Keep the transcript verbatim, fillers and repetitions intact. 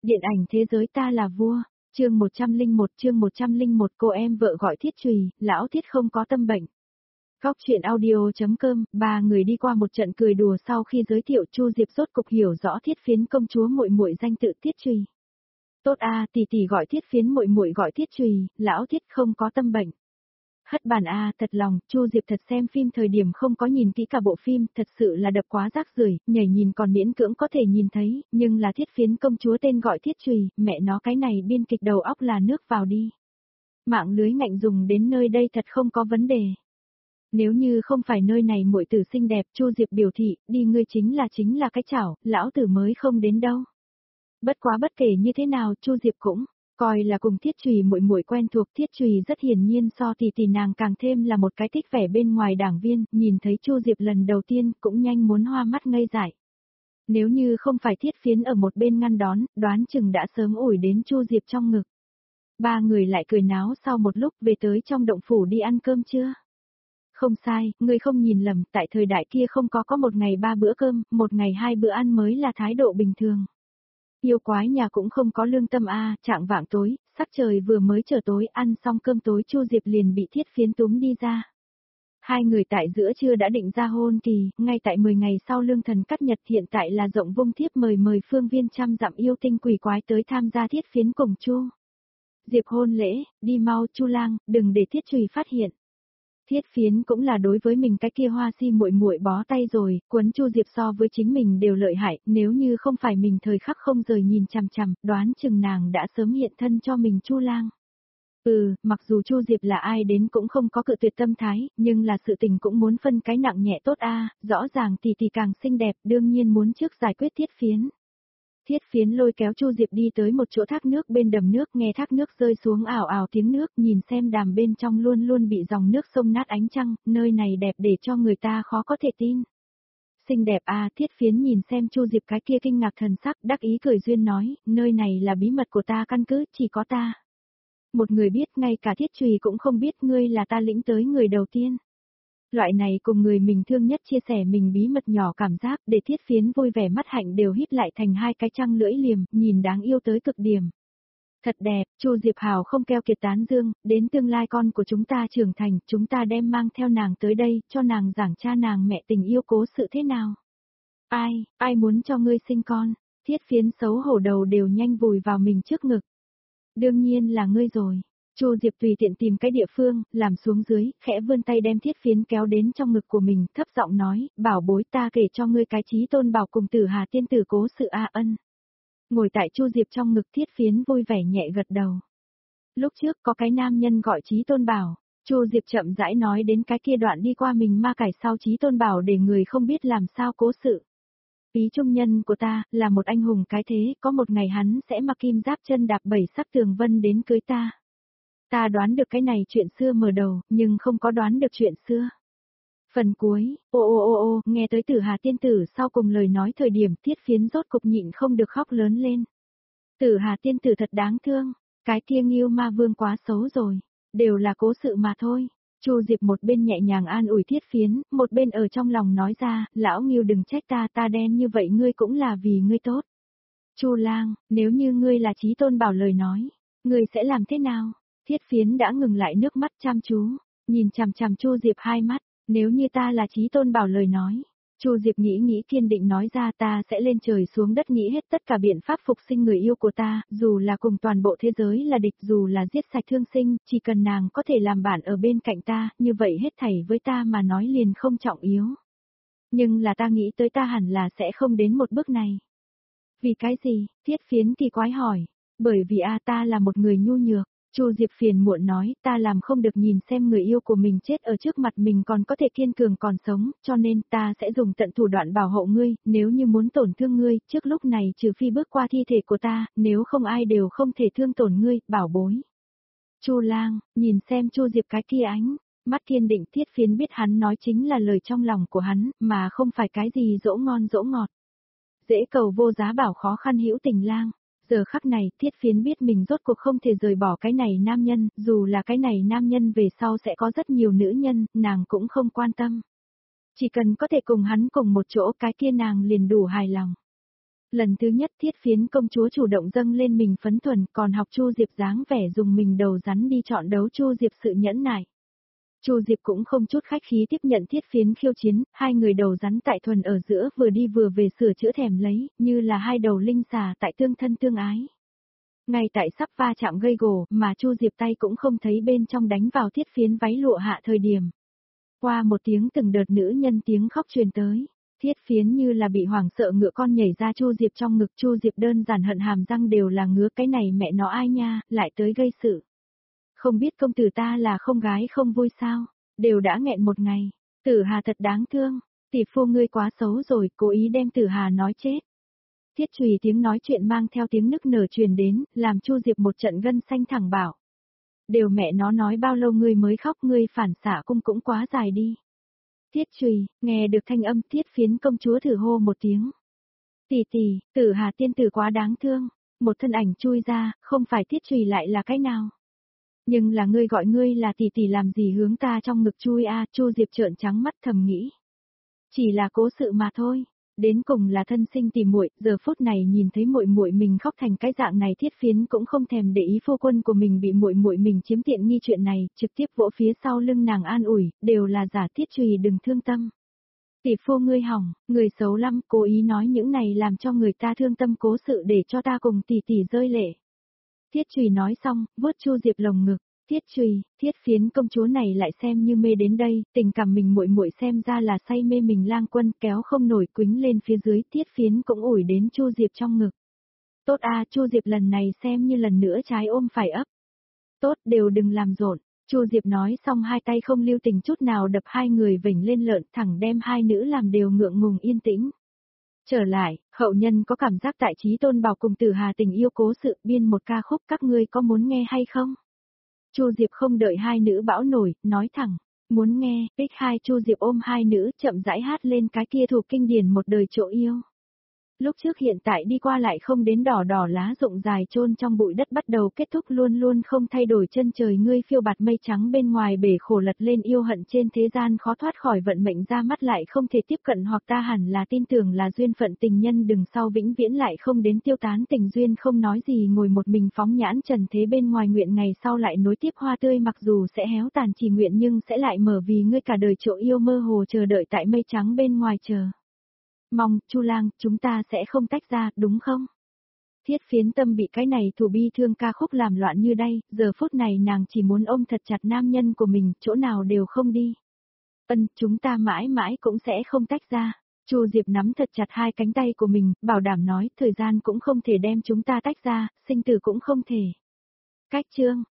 Điện ảnh thế giới ta là vua, chương một trăm linh một chương một trăm linh một cô em vợ gọi Thiết Trùy, lão Thiết không có tâm bệnh. Góc truyện audio.com, ba người đi qua một trận cười đùa sau khi giới thiệu Chu Diệp rốt cục hiểu rõ Thiết Phiến công chúa muội muội danh tự Thiết Trùy. Tốt a, tỷ tỷ gọi Thiết Phiến muội muội gọi Thiết Trùy, lão Thiết không có tâm bệnh. Hất bàn a, thật lòng, Chu Diệp thật xem phim thời điểm không có nhìn kỹ cả bộ phim, thật sự là đập quá rác rưởi, nhảy nhìn còn miễn cưỡng có thể nhìn thấy, nhưng là Thiết Phiến công chúa tên gọi Thiết Trùy, mẹ nó cái này biên kịch đầu óc là nước vào đi. Mạng lưới ngạnh dùng đến nơi đây thật không có vấn đề. Nếu như không phải nơi này muội tử xinh đẹp, Chu Diệp biểu thị, đi ngươi chính là chính là cái chảo, lão tử mới không đến đâu. Bất quá bất kể như thế nào, Chu Diệp cũng coi là cùng Thiết Trùy muội muội quen thuộc. Thiết Trùy rất hiển nhiên so tỷ tỷ nàng càng thêm là một cái thích vẻ bên ngoài đảng viên, nhìn thấy Chu Diệp lần đầu tiên cũng nhanh muốn hoa mắt ngây dại. Nếu như không phải Thiết Phiến ở một bên ngăn đón, đoán chừng đã sớm ủi đến Chu Diệp trong ngực. Ba người lại cười náo sau một lúc về tới trong động phủ đi ăn cơm chưa? Không sai, ngươi không nhìn lầm, tại thời đại kia không có có một ngày ba bữa cơm, một ngày hai bữa ăn mới là thái độ bình thường. Yêu quái nhà cũng không có lương tâm a, trạng vạng tối, sắc trời vừa mới trở tối, ăn xong cơm tối Chu Diệp liền bị Thiết Phiến túm đi ra. Hai người tại giữa trưa đã định ra hôn kỳ, ngay tại mười ngày sau lương thần cắt nhật, hiện tại là rộng vung thiếp mời mời phương viên trăm dặm yêu tinh quỷ quái tới tham gia Thiết Phiến cùng Chu Diệp hôn lễ, đi mau Chu lang, đừng để Thiết Trùy phát hiện. Thiết Phiến cũng là đối với mình cái kia hoa si muội muội bó tay rồi, quấn Chu Diệp so với chính mình đều lợi hại, nếu như không phải mình thời khắc không rời nhìn chằm chằm, đoán chừng nàng đã sớm hiện thân cho mình Chu lang. Ừ, mặc dù Chu Diệp là ai đến cũng không có cự tuyệt tâm thái, nhưng là sự tình cũng muốn phân cái nặng nhẹ tốt a, rõ ràng tỷ tỷ càng xinh đẹp, đương nhiên muốn trước giải quyết Thiết Phiến. Thiết Phiến lôi kéo Chu Diệp đi tới một chỗ thác nước bên đầm nước, nghe thác nước rơi xuống ảo ảo tiếng nước, nhìn xem đàm bên trong luôn luôn bị dòng nước sông nát ánh trăng, nơi này đẹp để cho người ta khó có thể tin. Xinh đẹp à, Thiết Phiến nhìn xem Chu Diệp cái kia kinh ngạc thần sắc, đắc ý cười duyên nói, nơi này là bí mật của ta, căn cứ chỉ có ta. Một người biết, ngay cả Thiết Trùy cũng không biết ngươi là ta lĩnh tới người đầu tiên. Loại này cùng người mình thương nhất chia sẻ mình bí mật nhỏ cảm giác, để Thiết Phiến vui vẻ mắt hạnh đều híp lại thành hai cái trăng lưỡi liềm, nhìn đáng yêu tới cực điểm. Thật đẹp, Chu Diệp Hào không keo kiệt tán dương, đến tương lai con của chúng ta trưởng thành, chúng ta đem mang theo nàng tới đây, cho nàng giảng cha nàng mẹ tình yêu cố sự thế nào. Ai, ai muốn cho ngươi sinh con? Thiết Phiến xấu hổ đầu đều nhanh vùi vào mình trước ngực. Đương nhiên là ngươi rồi. Chu Diệp tùy tiện tìm cái địa phương, làm xuống dưới, khẽ vươn tay đem Thiết Phiến kéo đến trong ngực của mình, thấp giọng nói, bảo bối ta kể cho ngươi cái Chí Tôn Bảo cùng Tử Hà tiên tử cố sự a ân. Ngồi tại Chu Diệp trong ngực, Thiết Phiến vui vẻ nhẹ gật đầu. Lúc trước có cái nam nhân gọi Chí Tôn Bảo, Chu Diệp chậm rãi nói đến cái kia đoạn đi qua mình ma cải sau Chí Tôn Bảo để người không biết làm sao cố sự. Ý trung nhân của ta, là một anh hùng cái thế, có một ngày hắn sẽ mặc kim giáp chân đạp bảy sắc tường vân đến cưới ta. Ta đoán được cái này chuyện xưa mở đầu, nhưng không có đoán được chuyện xưa. Phần cuối, ô ô ô ô, nghe tới Tử Hà tiên tử sau cùng lời nói thời điểm Thiết Phiến rốt cục nhịn không được khóc lớn lên. Tử Hà tiên tử thật đáng thương, cái kia Ngưu Ma Vương quá xấu rồi, đều là cố sự mà thôi. Chu Diệp một bên nhẹ nhàng an ủi Thiết Phiến, một bên ở trong lòng nói ra, lão Ngưu đừng trách ta, ta đen như vậy ngươi cũng là vì ngươi tốt. Chu lang, nếu như ngươi là Chí Tôn Bảo lời nói, ngươi sẽ làm thế nào? Thiết Phiến đã ngừng lại nước mắt chăm chú, nhìn chằm chằm Chu Diệp hai mắt, nếu như ta là Chí Tôn Bảo lời nói. Chu Diệp nghĩ nghĩ kiên định nói ra, ta sẽ lên trời xuống đất nghĩ hết tất cả biện pháp phục sinh người yêu của ta, dù là cùng toàn bộ thế giới là địch, dù là giết sạch thương sinh, chỉ cần nàng có thể làm bạn ở bên cạnh ta, như vậy hết thảy với ta mà nói liền không trọng yếu. Nhưng là ta nghĩ tới ta hẳn là sẽ không đến một bước này. Vì cái gì? Thiết Phiến kỳ quái hỏi. Bởi vì a ta là một người nhu nhược. Chu Diệp phiền muộn nói, ta làm không được nhìn xem người yêu của mình chết ở trước mặt mình còn có thể kiên cường còn sống, cho nên ta sẽ dùng tận thủ đoạn bảo hộ ngươi, nếu như muốn tổn thương ngươi, trước lúc này trừ phi bước qua thi thể của ta, nếu không ai đều không thể thương tổn ngươi, bảo bối. Chu lang, nhìn xem Chu Diệp cái kia ánh, mắt kiên định. Thiết Phiến biết hắn nói chính là lời trong lòng của hắn, mà không phải cái gì dỗ ngon dỗ ngọt. Dễ cầu vô giá bảo khó khăn hữu tình lang. Giờ khắc này, Thiết Phiến biết mình rốt cuộc không thể rời bỏ cái này nam nhân, dù là cái này nam nhân về sau sẽ có rất nhiều nữ nhân, nàng cũng không quan tâm. Chỉ cần có thể cùng hắn cùng một chỗ cái kia nàng liền đủ hài lòng. Lần thứ nhất Thiết Phiến công chúa chủ động dâng lên mình phấn thuần, còn học Chu Diệp dáng vẻ dùng mình đầu rắn đi chọn đấu Chu Diệp sự nhẫn nại. Chu Diệp cũng không chút khách khí tiếp nhận Thiết Phiến khiêu chiến, hai người đầu rắn tại thuần ở giữa vừa đi vừa về sửa chữa thèm lấy, như là hai đầu linh xà tại tương thân tương ái. Ngay tại sắp va chạm gây gổ mà Chu Diệp tay cũng không thấy bên trong đánh vào Thiết Phiến váy lụa hạ thời điểm. Qua một tiếng từng đợt nữ nhân tiếng khóc truyền tới. Thiết Phiến như là bị hoảng sợ ngựa con nhảy ra Chu Diệp trong ngực, Chu Diệp đơn giản hận hàm răng đều là ngứa, cái này mẹ nó ai nha, lại tới gây sự. Không biết công tử ta là không gái không vui sao, đều đã nghẹn một ngày, Tử Hà thật đáng thương, tỷ phu ngươi quá xấu rồi, cố ý đem Tử Hà nói chết. Thiết Trùy tiếng nói chuyện mang theo tiếng nức nở truyền đến, làm Chu Diệp một trận gân xanh thẳng bảo. Đều mẹ nó nói bao lâu ngươi mới khóc, ngươi phản xạ cung cũng quá dài đi. Thiết Trùy, nghe được thanh âm Thiết Phiến công chúa thử hô một tiếng. Tỷ tỷ, Tử Hà tiên tử quá đáng thương, một thân ảnh chui ra, không phải Thiết Trùy lại là cái nào. Nhưng là ngươi gọi ngươi là tỷ tỷ làm gì hướng ta trong ngực chui a, Chu Diệp trợn trắng mắt thầm nghĩ. Chỉ là cố sự mà thôi, đến cùng là thân sinh tỷ muội, giờ phút này nhìn thấy muội muội mình khóc thành cái dạng này Thiết Phiến cũng không thèm để ý phu quân của mình bị muội muội mình chiếm tiện nghi chuyện này, trực tiếp vỗ phía sau lưng nàng an ủi, đều là giả Thiết Trùy đừng thương tâm. Tỷ phu ngươi hỏng, người xấu lắm, cố ý nói những này làm cho người ta thương tâm cố sự để cho ta cùng tỷ tỷ rơi lệ. Thiết Trùy nói xong, vuốt Chu Diệp lồng ngực. Thiết Trùy, Thiết Phiến công chúa này lại xem như mê đến đây, tình cảm mình muội muội xem ra là say mê mình lang quân, kéo không nổi quýnh lên phía dưới, Thiết Phiến cũng ủi đến Chu Diệp trong ngực. Tốt a, Chu Diệp lần này xem như lần nữa trái ôm phải ấp. Tốt, đều đừng làm rộn. Chu Diệp nói xong hai tay không lưu tình chút nào đập hai người vểnh lên lợn, thẳng đem hai nữ làm đều ngượng ngùng yên tĩnh. Trở lại, hậu nhân có cảm giác tại Chí Tôn Bảo cùng Tử Hà tình yêu cố sự biên một ca khúc, các ngươi có muốn nghe hay không? Chu Diệp không đợi hai nữ bão nổi, nói thẳng, muốn nghe, ích hai Chu Diệp ôm hai nữ chậm rãi hát lên cái kia thuộc kinh điển một đời chỗ yêu. Lúc trước hiện tại đi qua lại không đến đỏ đỏ lá rụng dài chôn trong bụi đất bắt đầu kết thúc luôn luôn không thay đổi chân trời ngươi phiêu bạt mây trắng bên ngoài bể khổ lật lên yêu hận trên thế gian khó thoát khỏi vận mệnh ra mắt lại không thể tiếp cận hoặc ta hẳn là tin tưởng là duyên phận tình nhân đừng sau vĩnh viễn lại không đến tiêu tán tình duyên không nói gì ngồi một mình phóng nhãn trần thế bên ngoài nguyện ngày sau lại nối tiếp hoa tươi mặc dù sẽ héo tàn chỉ nguyện nhưng sẽ lại mở vì ngươi cả đời chỗ yêu mơ hồ chờ đợi tại mây trắng bên ngoài chờ. Mong, Chu Lang, chúng ta sẽ không tách ra, đúng không? Thiết Phiến tâm bị cái này thủ bi thương ca khúc làm loạn như đây, giờ phút này nàng chỉ muốn ôm thật chặt nam nhân của mình, chỗ nào đều không đi. Ân, chúng ta mãi mãi cũng sẽ không tách ra. Chu Diệp nắm thật chặt hai cánh tay của mình, bảo đảm nói, thời gian cũng không thể đem chúng ta tách ra, sinh tử cũng không thể. Cách chương,